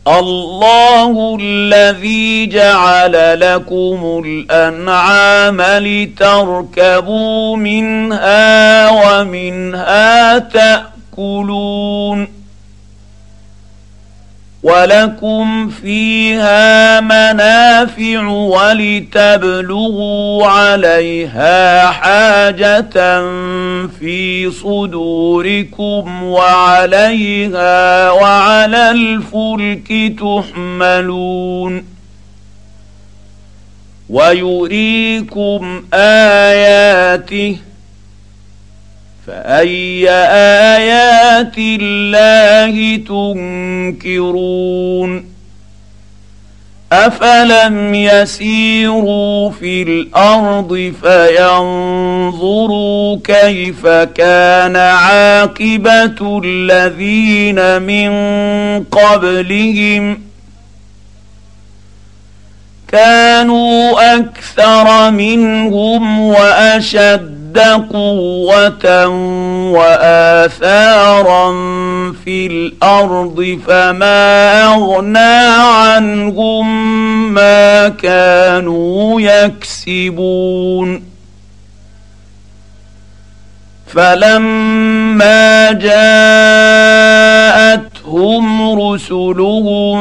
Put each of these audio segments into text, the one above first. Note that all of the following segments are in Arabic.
الله الذي جعل لكم الأنعام لتركبوا منها ومنها تأكلون ولكم فيها منافع ولتبلغوا عليها حاجة في صدوركم وعليها وعلى الفلك تحملون ويريكم آياته فأي آيات الله تنكرون أفلم يسيروا في الأرض فينظروا كيف كان عاقبة الذين من قبلهم كانوا أكثر منهم وأشد قوة وآثارا في الأرض فما أغنى عنهم ما كانوا يكسبون فلما جاءتهم رسلهم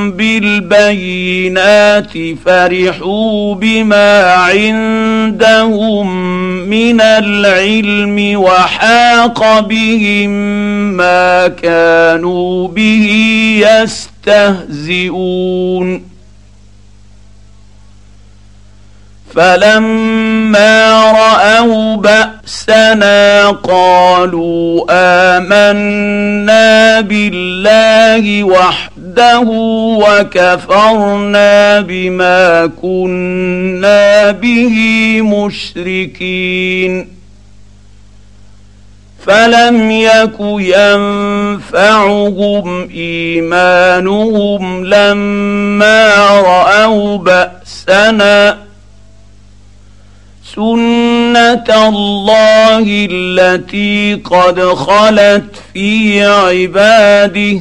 بالبينات فرحوا بما عندهم من العلم وحاق بهم ما كانوا به يستهزئون فلما رأوا بأسنا قالوا آمنا بالله وحده وكفرنا بما كنا به مشركين فلم يك ينفعهم إيمانهم لما رأوا بأسنا سنة الله التي قد خلت في عباده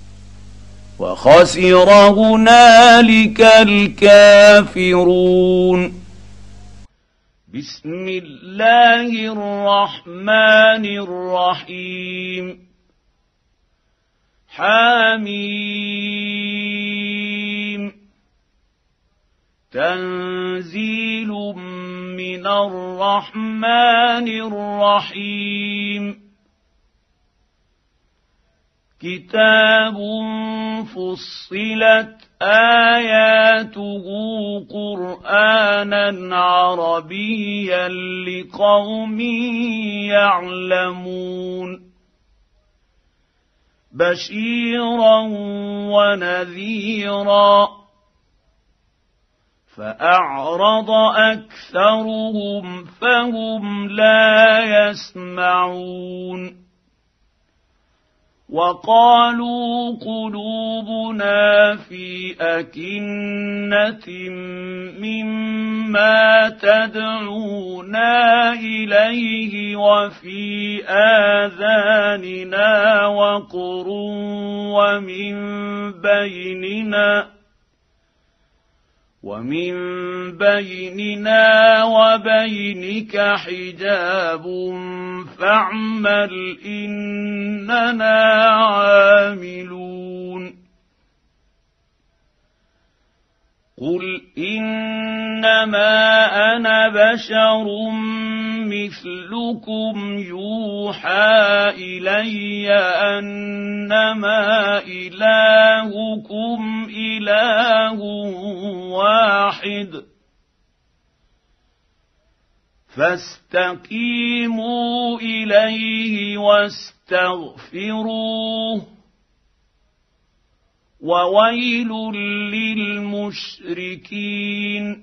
وخسر هنالك الكافرون. بسم الله الرحمن الرحيم. حميم. تنزيل من الرحمن الرحيم. كتاب فصلت آياته قرآنا عربيا لقوم يعلمون بشيرا ونذيرا فأعرض أكثرهم فهم لا يسمعون وقالوا قلوبنا في أكنة مما تدعونا إليه وفي آذاننا وقر ومن بيننا وبينك حجاب فاعمل إننا عاملون قل إنما أنا بشر مثلكم يوحى إلي أنما إلهكم إله واحد فاستقيموا إليه واستغفروه وويل للمشركين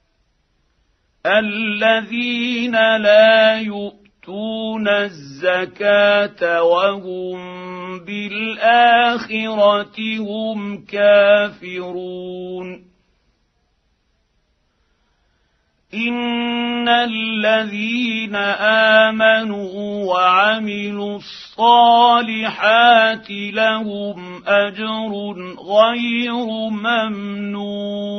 الذين لا يؤتون الزكاة وهم بالآخرة هم كافرون إن الذين آمنوا وعملوا الصالحات الصالحات لهم اجر غير ممنون.